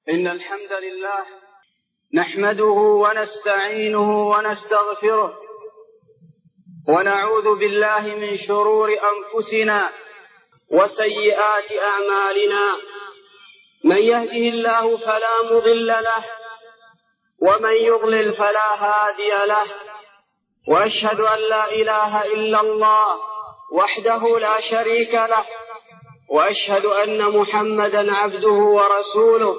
إن الحمد لله نحمده ونستعينه ونستغفره ونعوذ بالله من شرور أنفسنا وسيئات أعمالنا. من يهده الله فلا مضل له ومن يضلل فلا هادي له، وأشهد أن لا إله إلا الله وحده لا شريك له، وأشهد أن محمدا عبده ورسوله.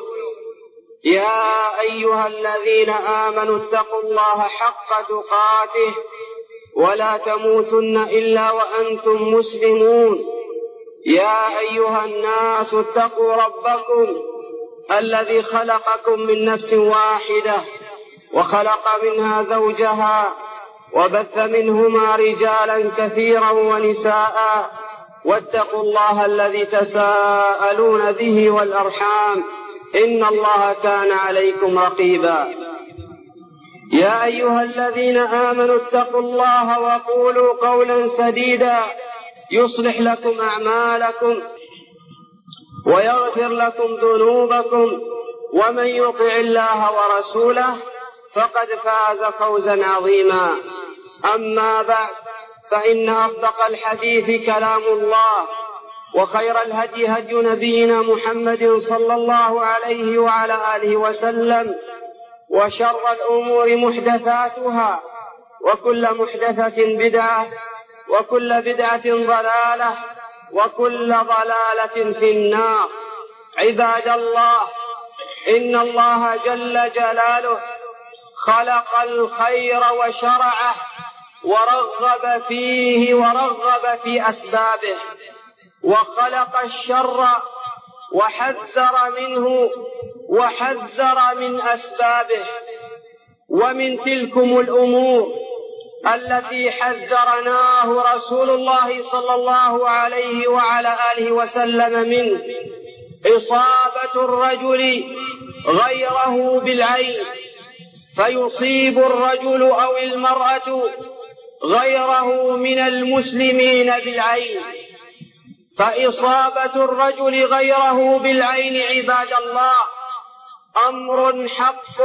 يا أيها الذين آمنوا اتقوا الله حق تقاته ولا تموتن إلا وأنتم مسلمون. يا أيها الناس اتقوا ربكم الذي خلقكم من نفس واحدة وخلق منها زوجها وبث منهما رجالا كثيرا ونساء، واتقوا الله الذي تساءلون به والأرحام إن الله كان عليكم رقيبا. يا أيها الذين آمنوا اتقوا الله وقولوا قولا سديدا يصلح لكم أعمالكم ويغفر لكم ذنوبكم، ومن يطع الله ورسوله فقد فاز فوزا عظيما. أما بعد، فإن أصدق الحديث كلام الله، وخير الهدي هدي نبينا محمد صلى الله عليه وعلى آله وسلم، وشر الأمور محدثاتها، وكل محدثة بدعة، وكل بدعة ضلالة، وكل ضلالة في النار. عباد الله، إن الله جل جلاله خلق الخير وشرعه ورغب فيه ورغب في أسبابه، وخلق الشر وحذر منه وحذر من أسبابه. ومن تلكم الأمور التي حذرناه رسول الله صلى الله عليه وعلى آله وسلم منه إصابة الرجل غيره بالعين، فيصيب الرجل أو المرأة غيره من المسلمين بالعين. فإصابة الرجل غيره بالعين عباد الله أمر حق،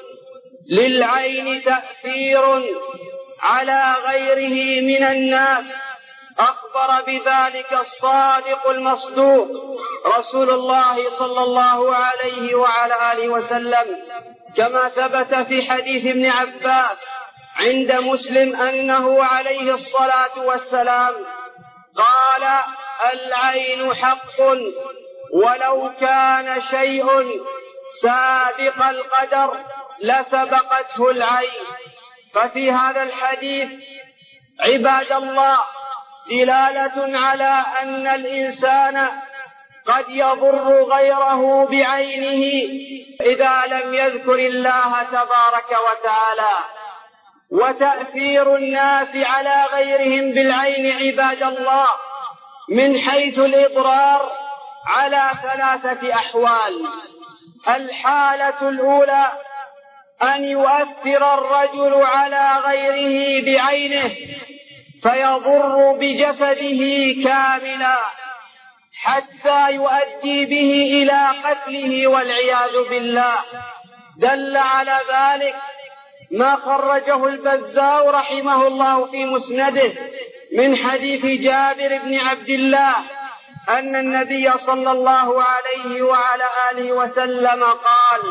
للعين تأثير على غيره من الناس. أخبر بذلك الصادق المصدوق رسول الله صلى الله عليه وعلى آله وسلم، كما ثبت في حديث ابن عباس عند مسلم أنه عليه الصلاة والسلام قال: العين حق ولو كان شيء سابق القدر لسبقته العين. ففي هذا الحديث عباد الله دلالة على أن الإنسان قد يضر غيره بعينه إذا لم يذكر الله تبارك وتعالى. وتأثير الناس على غيرهم بالعين عباد الله من حيث الإضرار على ثلاثة أحوال. الحالة الأولى أن يؤثر الرجل على غيره بعينه فيضر بجسده كاملا حتى يؤدي به إلى قتله والعياذ بالله. دل على ذلك ما خرجه البزار رحمه الله في مسنده من حديث جابر بن عبد الله أن النبي صلى الله عليه وعلى آله وسلم قال: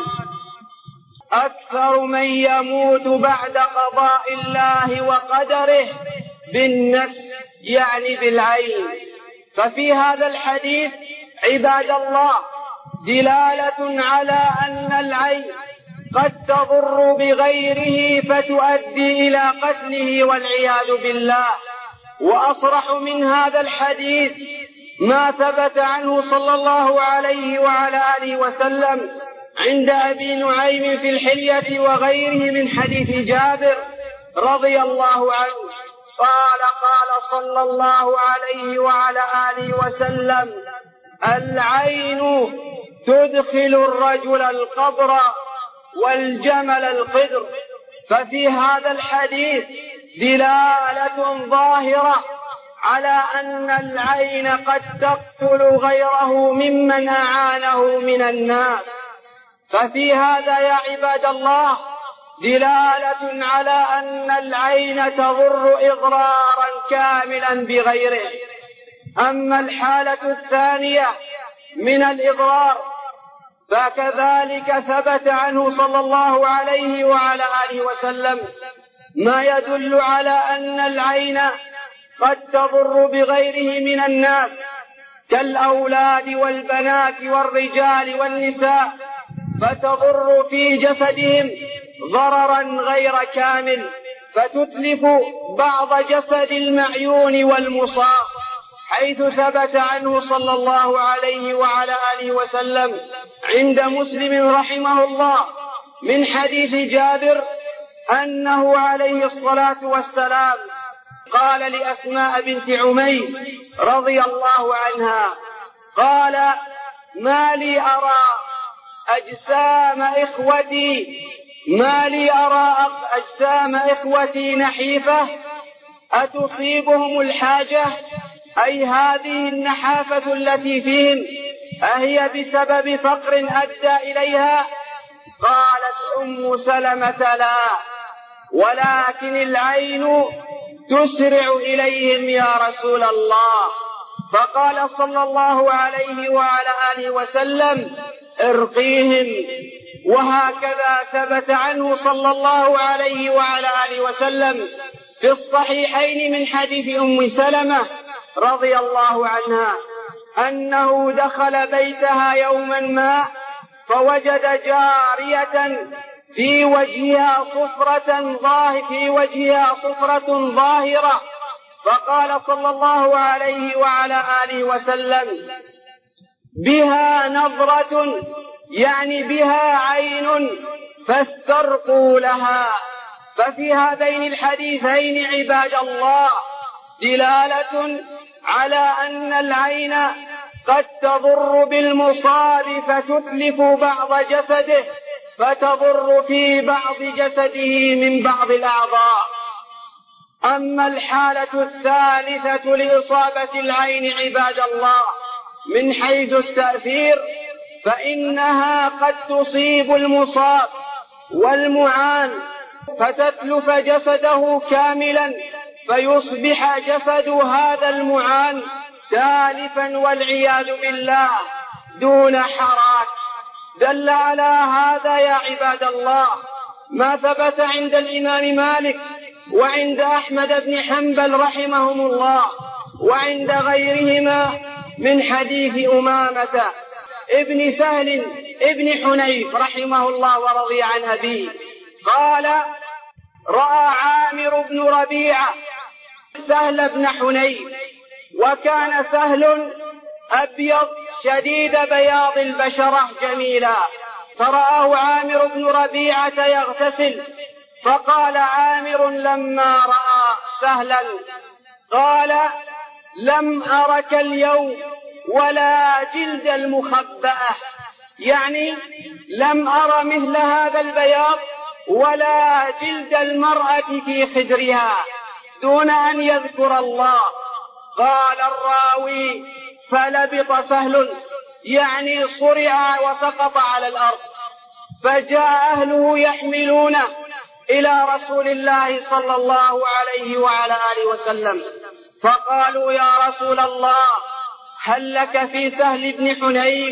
أكثر من يموت بعد قضاء الله وقدره بالنفس، يعني بالعين. ففي هذا الحديث عباد الله دلالة على أن العين قد تضر بغيره فتؤدي إلى قتله والعياذ بالله. وأصرح من هذا الحديث ما ثبت عنه صلى الله عليه وعلى آله وسلم عند أبي نعيم في الحلية وغيره من حديث جابر رضي الله عنه قال: قال صلى الله عليه وعلى آله وسلم: العين تدخل الرجل القبر والجمل القدر. ففي هذا الحديث دلالة ظاهرة على أن العين قد تقتل غيره ممن أعانه من الناس. ففي هذا يا عباد الله دلالة على أن العين تضر إضرارا كاملا بغيره. أما الحالة الثانية من الإضرار فكذلك ثبت عنه صلى الله عليه وعلى آله وسلم ما يدل على أن العين قد تضر بغيره من الناس كالأولاد والبنات والرجال والنساء، فتضر في جسدهم ضررا غير كامل، فتتلف بعض جسد المعيون والمصاب، حيث ثبت عنه صلى الله عليه وعلى آله وسلم عند مسلم رحمه الله من حديث جابر أنه عليه الصلاة والسلام قال لأسماء بنت عميس رضي الله عنها، قال: ما لي أرى أجسام إخوتي نحيفة أتصيبهم الحاجة، أي هذه النحافة التي فيهم أهي بسبب فقر أدى إليها؟ قالت أم سلمة: لا، ولكن العين تسرع إليهم يا رسول الله. فقال صلى الله عليه وعلى آله وسلم: ارقيهم. وهكذا ثبت عنه صلى الله عليه وعلى آله وسلم في الصحيحين من حديث أم سلمة رضي الله عنها أنه دخل بيتها يوما ما فوجد جارية في وجهها صفرة ظاهرة، فقال صلى الله عليه وعلى آله وسلم: بها نظرة، يعني بها عين، فاسترقوا لها. ففي هذين الحديثين عباد الله دلالة على أن العين قد تضر بالمصاب فتتلف بعض جسده، فتضر في بعض جسده من بعض الأعضاء. أما الحالة الثالثة لإصابة العين عباد الله من حيث التأثير فإنها قد تصيب المصاب والمعان فتتلف جسده كاملا، فيصبح جسد هذا المعان تالفا والعياذ بالله دون حراك. دل على هذا يا عباد الله ما ثبت عند الإمام مالك وعند أحمد بن حنبل رحمهم الله وعند غيرهما من حديث أمامة ابن سهل ابن حنيف رحمه الله ورضي عن أبيه قال: رأى عامر بن ربيعة سهل بن حنيف، وكان سهل أبيض شديد بياض البشرة جميلا، فرآه عامر بن ربيعة يغتسل، فقال عامر لما رأى سهلا: قال: لم أرك اليوم ولا جلد المخبأة، يعني لم أرى مثل هذا البياض ولا جلد المرأة في خدرها دون أن يذكر الله. قال الراوي: فلبط سهل، يعني صرع وسقط على الأرض، فجاء أهله يحملونه إلى رسول الله صلى الله عليه وعلى آله وسلم، فقالوا: يا رسول الله، هل لك في سهل بن حنيف؟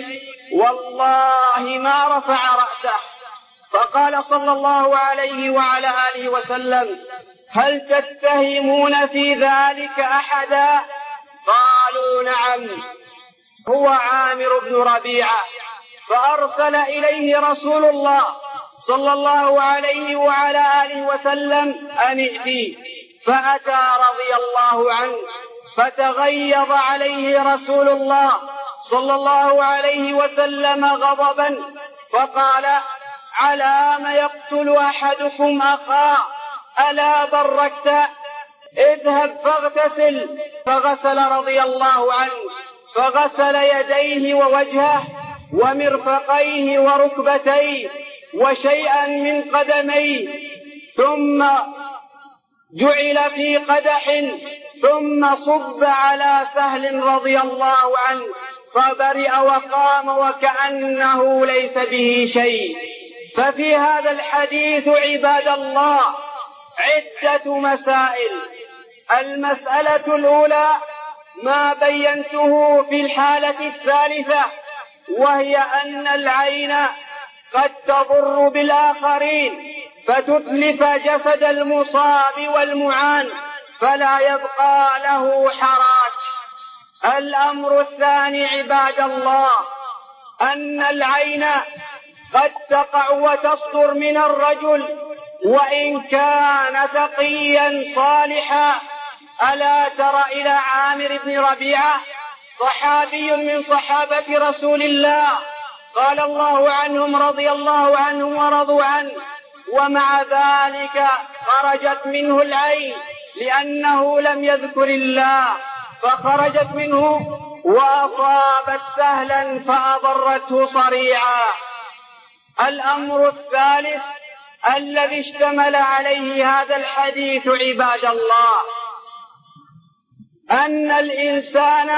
والله ما رفع رأسه. فقال صلى الله عليه وعلى آله وسلم: هل تتهمون في ذلك أحدا؟ قالوا: نعم، هو عامر بن ربيعة. فأرسل إليه رسول الله صلى الله عليه وعلى آله وسلم أن ائتي، فأتى رضي الله عنه، فتغيظ عليه رسول الله صلى الله عليه وسلم غضبا، فقال: علام يقتل أحدكم أخاه؟ ألا بركت؟ اذهب فاغتسل. فغسل رضي الله عنه، فغسل يديه ووجهه ومرفقيه وركبتيه وشيئا من قدميه، ثم جعل في قدح ثم صب على سهل رضي الله عنه، فبرئ وقام وكأنه ليس به شيء. ففي هذا الحديث عباد الله عدة مسائل. المسألة الأولى ما بينته في الحالة الثالثة، وهي أن العين قد تضر بالآخرين فتتلف جسد المصاب والمعان فلا يبقى له حراك. الأمر الثاني عباد الله أن العين قد تقع وتصدر من الرجل وإن كان تقيا صالحا. ألا تر إلى عامر بن ربيعة صحابي من صحابة رسول الله قال الله عنهم رضي الله عنهم ورضوا عنه، ومع ذلك خرجت منه العين لأنه لم يذكر الله، فخرجت منه وأصابت سهلا فأضرته صريعا. الأمر الثالث الذي اشتمل عليه هذا الحديث عباد الله أن الإنسان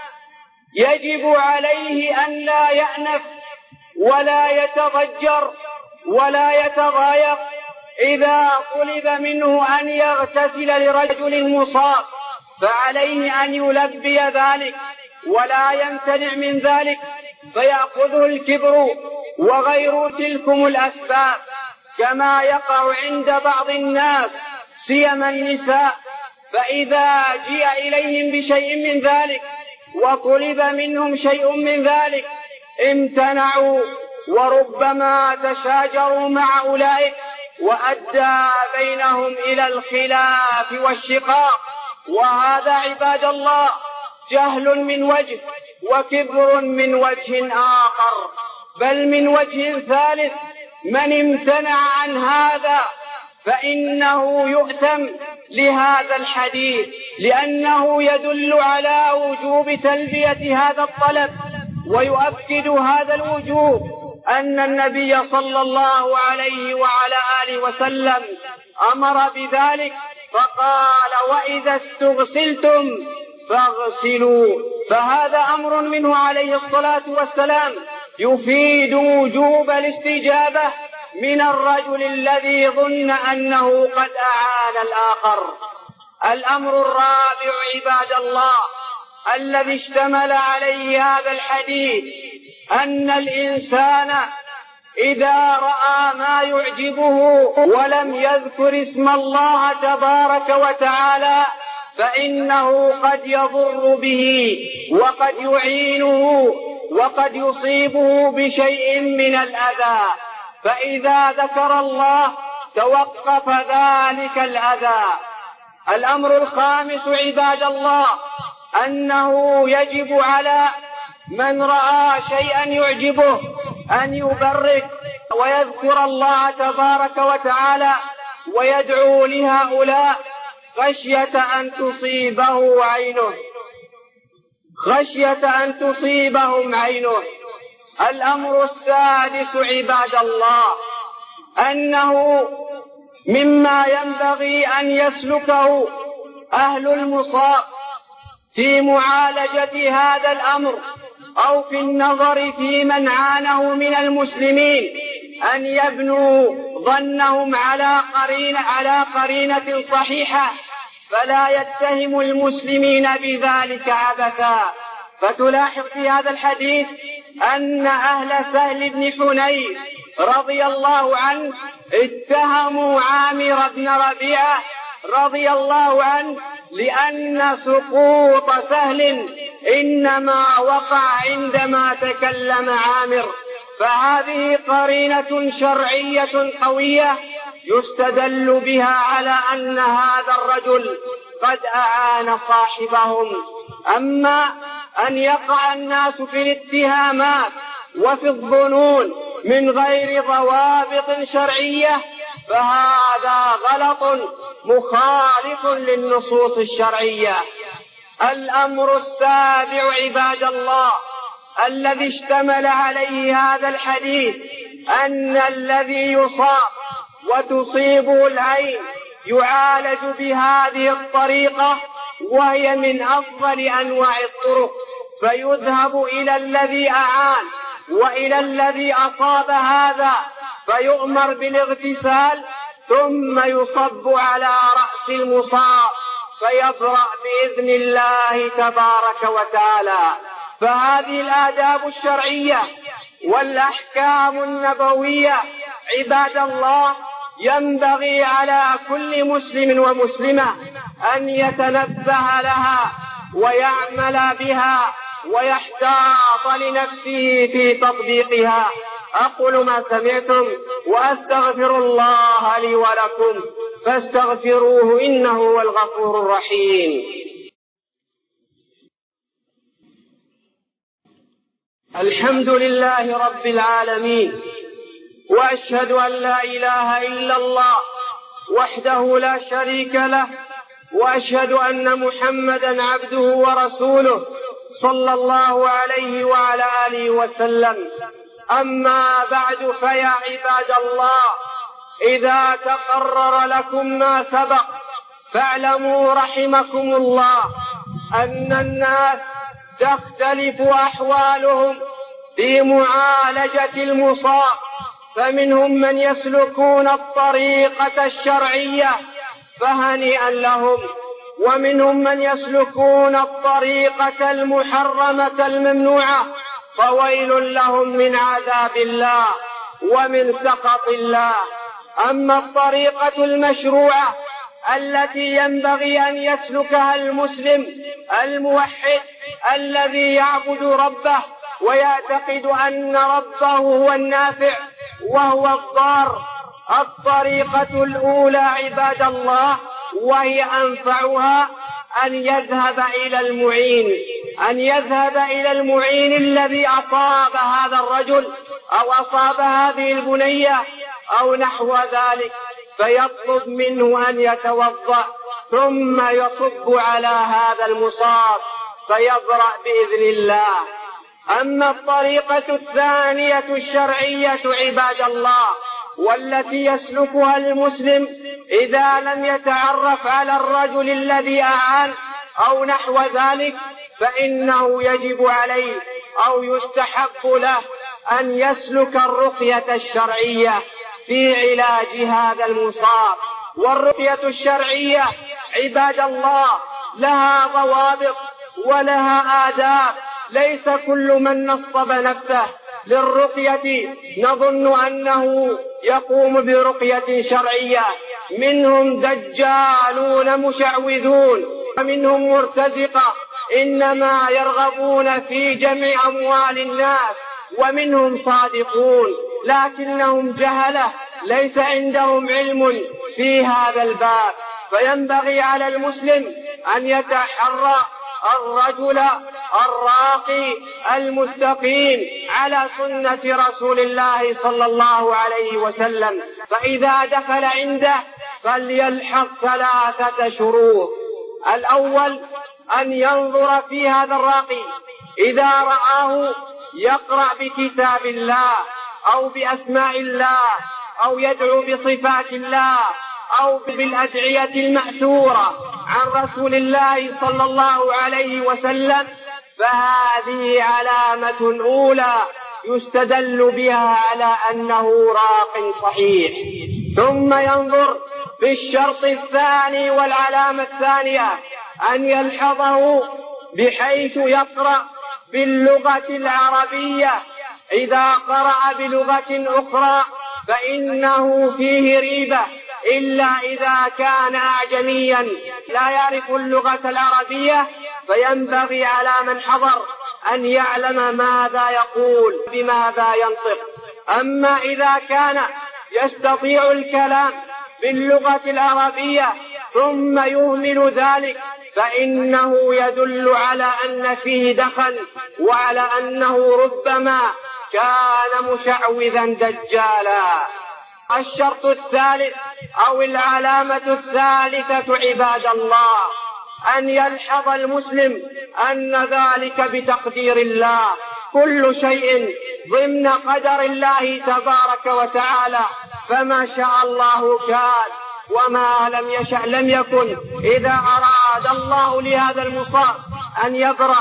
يجب عليه أن لا يأنف ولا يتضجر ولا يتضايق إذا طلب منه أن يغتسل لرجل مصاب، فعليه أن يلبي ذلك ولا يمتنع من ذلك فيأخذه الكبر وغير تلكم الأسباب، كما يقع عند بعض الناس سيما النساء، فإذا جيء إليهم بشيء من ذلك وطلب منهم شيء من ذلك امتنعوا وربما تشاجروا مع أولئك وأدى بينهم إلى الخلاف والشقاق. وهذا عباد الله جهل من وجه وكبر من وجه آخر، بل من وجه ثالث من امتنع عن هذا فإنه يؤثم لهذا الحديث، لأنه يدل على وجوب تلبية هذا الطلب، ويؤكد هذا الوجوب أن النبي صلى الله عليه وعلى آله وسلم أمر بذلك فقال وإذا استغسلتم فاغسلوا. فهذا أمر منه عليه الصلاة والسلام يفيد وجوب الاستجابة من الرجل الذي ظن أنه قد أعان الآخر. الأمر الرابع عباد الله الذي اشتمل عليه هذا الحديث أن الإنسان إذا رأى ما يعجبه ولم يذكر اسم الله تبارك وتعالى فإنه قد يضر به وقد يعينه وقد يصيبه بشيء من الأذى، فإذا ذكر الله توقف ذلك الأذى. الأمر الخامس عباد الله أنه يجب على من رأى شيئا يعجبه أن يبرك ويذكر الله تبارك وتعالى ويدعو لهؤلاء خشية أن تصيبهم عينه. الأمر السادس عباد الله أنه مما ينبغي أن يسلكه أهل المصاب في معالجة هذا الأمر أو في النظر في من عانه من المسلمين أن يبنوا ظنهم على قرينة صحيحة فلا يتهم المسلمين بذلك عبثا. فتلاحظ في هذا الحديث أن أهل سهل بن حنيف رضي الله عنه اتهموا عامر بن ربيعة رضي الله عنه لأن سقوط سهل إنما وقع عندما تكلم عامر، فهذه قرينة شرعية قوية يستدل بها على أن هذا الرجل قد أعان صاحبهم. أما أن يقع الناس في الاتهامات وفي الظنون من غير ضوابط شرعية فهذا غلط مخالف للنصوص الشرعية. الأمر السابع عباد الله الذي اشتمل عليه هذا الحديث أن الذي يصاب وتصيبه العين يعالج بهذه الطريقة، وهي من أفضل أنواع الطرق، فيذهب إلى الذي أعان وإلى الذي أصاب هذا فيؤمر بالاغتسال، ثم يصب على رأس المصاب فيبرأ بإذن الله تبارك وتعالى. فهذه الآداب الشرعية والأحكام النبوية عباد الله ينبغي على كل مسلم ومسلمة أن يتنبه لها ويعمل بها ويحتاط لنفسه في تطبيقها. أقول ما سمعتم وأستغفر الله لي ولكم فاستغفروه إنه هو الغفور الرحيم. الحمد لله رب العالمين، وأشهد أن لا إله إلا الله وحده لا شريك له، وأشهد أن محمدا عبده ورسوله صلى الله عليه وعلى آله وسلم. أما بعد، فيا عباد الله، إذا تقرر لكم ما سبق فاعلموا رحمكم الله أن الناس تختلف أحوالهم في معالجة المصاب، فمنهم من يسلكون الطريقة الشرعية فهنيئا لهم، ومنهم من يسلكون الطريقة المحرمة الممنوعة فويل لهم من عذاب الله ومن سخط الله. أما الطريقة المشروعة التي ينبغي أن يسلكها المسلم الموحد الذي يعبد ربه ويعتقد أن ربه هو النافع وهو الضار، الطريقة الأولى عباد الله وهي أنفعها أن يذهب إلى المعين الذي أصاب هذا الرجل أو أصاب هذه البنية أو نحو ذلك، فيطلب منه أن يتوضأ ثم يصب على هذا المصاب فيبرأ بإذن الله. أما الطريقة الثانية الشرعية عباد الله والتي يسلكها المسلم إذا لم يتعرف على الرجل الذي أعان أو نحو ذلك، فإنه يجب عليه أو يستحق له أن يسلك الرقية الشرعية في علاج هذا المصاب. والرقية الشرعية عباد الله لها ضوابط ولها آداب، ليس كل من نصب نفسه للرقية نظن أنه يقوم برقية شرعية. منهم دجالون مشعوذون، ومنهم مرتزقة إنما يرغبون في جمع أموال الناس، ومنهم صادقون لكنهم جهلة ليس عندهم علم في هذا الباب. فينبغي على المسلم أن يتحرى الرجل الراقي المستقيم على سنة رسول الله صلى الله عليه وسلم، فإذا دخل عنده فليلحظ 3 شروط. الأول أن ينظر في هذا الراقي، إذا رآه يقرأ بكتاب الله أو بأسماء الله أو يدعو بصفات الله أو بالأدعية المأثورة عن رسول الله صلى الله عليه وسلم، فهذه علامة أولى يستدل بها على أنه راق صحيح. ثم ينظر في الشرط الثاني والعلامة الثانية أن يلحظه بحيث يقرأ باللغة العربية، إذا قرأ بلغة أخرى فإنه فيه ريبة، إلا إذا كان أعجميا لا يعرف اللغة العربية، فينبغي على من حضر أن يعلم ماذا يقول بماذا ينطق. أما إذا كان يستطيع الكلام باللغة العربية ثم يهمل ذلك فإنه يدل على أن فيه دخل وعلى أنه ربما كان مشعوذا دجالا. الشرط الثالث أو العلامة الثالثة عباد الله أن يلحظ المسلم أن ذلك بتقدير الله، كل شيء ضمن قدر الله تبارك وتعالى، فما شاء الله كان وما لم يشأ لم يكن. إذا أراد الله لهذا المصاب أن يبرأ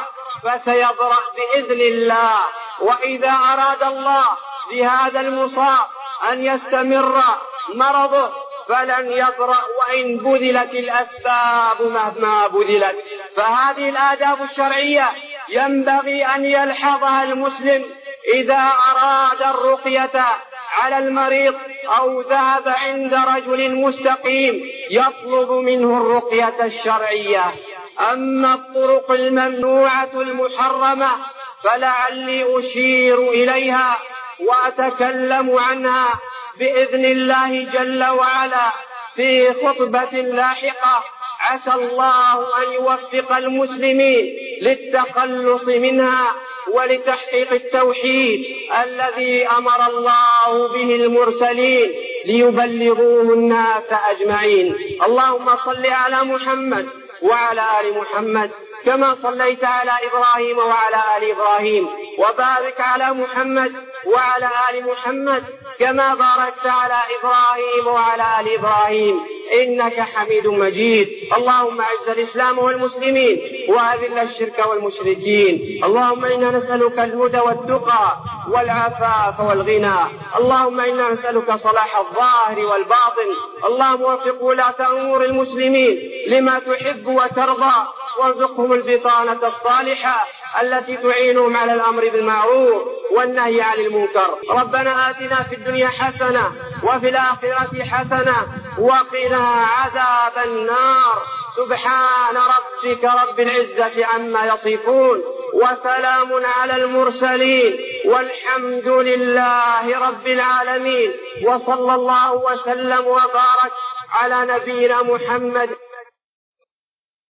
فسيبرأ بإذن الله. وإذا أراد الله بهذا المصاب أن يستمر مرضه فلن يبرأ وإن بذلت الأسباب مهما بذلت. فهذه الآداب الشرعية ينبغي أن يلحظها المسلم إذا أراد الرقية على المريض أو ذهب عند رجل مستقيم يطلب منه الرقية الشرعية. أما الطرق الممنوعة المحرمة فلعلي أشير إليها وأتكلم عنها بإذن الله جل وعلا في خطبة لاحقة، عسى الله أن يوفق المسلمين للتخلص منها ولتحقيق التوحيد الذي أمر الله به المرسلين ليبلغوه الناس أجمعين. اللهم صل على محمد وعلى آل محمد كما صليت على إبراهيم وعلى آل إبراهيم، وبارك على محمد وعلى آل محمد كما باركت على إبراهيم وعلى آل إبراهيم إنك حميد مجيد. اللهم أعز الإسلام والمسلمين وأذل الشرك والمشركين. اللهم إنا نسألك الهدى والتقى والعفاف والغنى. اللهم إنا نسألك صلاح الظاهر والباطن. اللهم وفق ولاة أمور المسلمين لما تحب وترضى، وارزقهم البطانة الصالحة التي تعينهم على الأمر بالمعروف والنهي عن المنكر. ربنا آتنا في الدنيا حسنة وفي الآخرة حسنة وقنا عذاب النار. سبحان ربك رب العزة عما يصفون وسلام على المرسلين والحمد لله رب العالمين، وصلى الله وسلم وبارك على نبينا محمد.